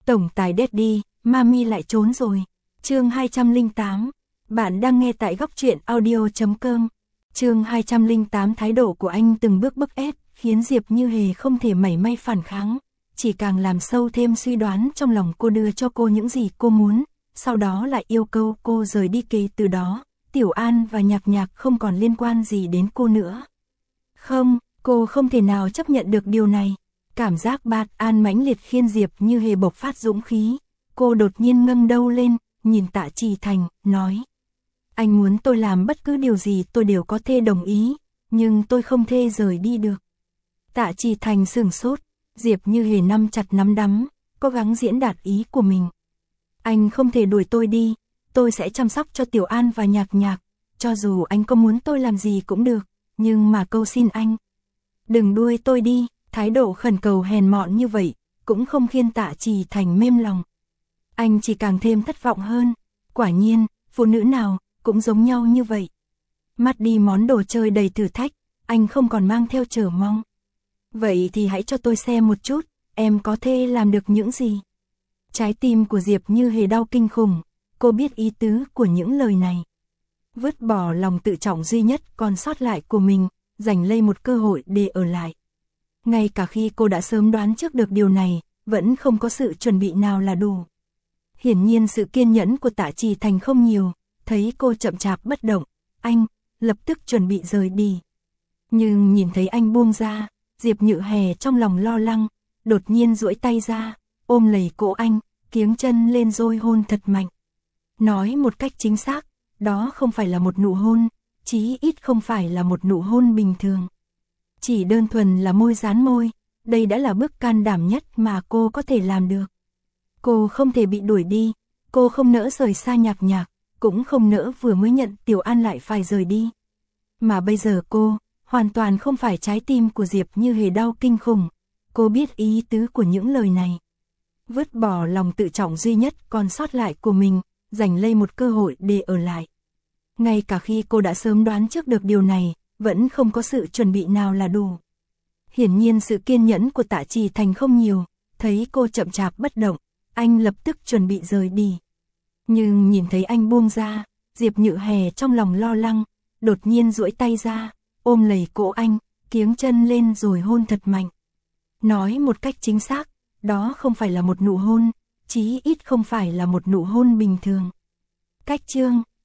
Tổng tài Daddy, Mami lại trốn rồi. Chương 208. Bạn đang nghe tại góc truyện audio.com. Chương 208. Thái độ của anh từng bước bức ép, khiến Diệp Như Hề không thể mảy may phản kháng, chỉ càng làm sâu thêm suy đoán trong lòng cô đưa cho cô những gì cô muốn, sau đó lại yêu cầu cô rời đi. Kể từ đó, Tiểu An và Nhạc Nhạc không còn liên quan gì đến cô nữa. Không, cô không thể nào chấp nhận được điều này. Cảm giác bất an mãnh liệt khiến Diệp Như Hề bộc phát dũng khí. Cô đột nhiên ngẩng đầu lên, nhìn Tạ Trì Thành, nói: anh muốn tôi làm bất cứ điều gì tôi đều có thể đồng ý, nhưng tôi không thể rời đi được. Tạ Trì Thành sửng sốt, Diệp Như Hề nắm chặt nắm đấm, cố gắng diễn đạt ý của mình. Anh không thể đuổi tôi đi, tôi sẽ chăm sóc cho Tiểu An và Nhạc Nhạc, cho dù anh có muốn tôi làm gì cũng được, nhưng mà cầu xin anh, đừng đuổi tôi đi. Thái độ khẩn cầu hèn mọn như vậy, cũng không khiến Tạ Trì Thành mềm lòng. Anh chỉ càng thêm thất vọng hơn. Quả nhiên, phụ nữ nào cũng giống nhau như vậy. Mất đi món đồ chơi đầy thử thách, anh không còn mang theo chờ mong. Vậy thì hãy cho tôi xem một chút, em có thể làm được những gì. Trái tim của Diệp Như Hề đau kinh khủng, cô biết ý tứ của những lời này. Vứt bỏ lòng tự trọng duy nhất còn sót lại của mình, giành lấy một cơ hội để ở lại. Ngay cả khi cô đã sớm đoán trước được điều này, vẫn không có sự chuẩn bị nào là đủ. Hiển nhiên sự kiên nhẫn của Tạ Trì Thành không nhiều, thấy cô chậm chạp bất động, anh lập tức chuẩn bị rời đi. Nhưng nhìn thấy anh buông ra, Diệp Như Hề trong lòng lo lắng, đột nhiên duỗi tay ra, ôm lấy cổ anh, kiếng chân lên rồi hôn thật mạnh. Nói một cách chính xác, đó không phải là một nụ hôn, chí ít không phải là một nụ hôn bình thường. Chỉ đơn thuần là môi dán môi, đây đã là bước can đảm nhất mà cô có thể làm được. Cô không thể bị đuổi đi, cô không nỡ rời xa Nhạc Nhạc, cũng không nỡ vừa mới nhận Tiểu An lại phải rời đi. Mà bây giờ cô, hoàn toàn không phải trái tim của Diệp Như Hề đau kinh khủng, cô biết ý tứ của những lời này. Vứt bỏ lòng tự trọng duy nhất còn sót lại của mình, giành lấy một cơ hội để ở lại. Ngay cả khi cô đã sớm đoán trước được điều này, vẫn không có sự chuẩn bị nào là đủ. Hiển nhiên sự kiên nhẫn của Tạ Trì Thành không nhiều, thấy cô chậm chạp bất động, anh lập tức chuẩn bị rời đi. Nhưng nhìn thấy anh buông ra, Diệp Như Hề trong lòng lo lắng, đột nhiên duỗi tay ra, ôm lấy cổ anh, kiếng chân lên rồi hôn thật mạnh. Nói một cách chính xác, đó không phải là một nụ hôn, chí ít không phải là một nụ hôn bình thường. Cách chương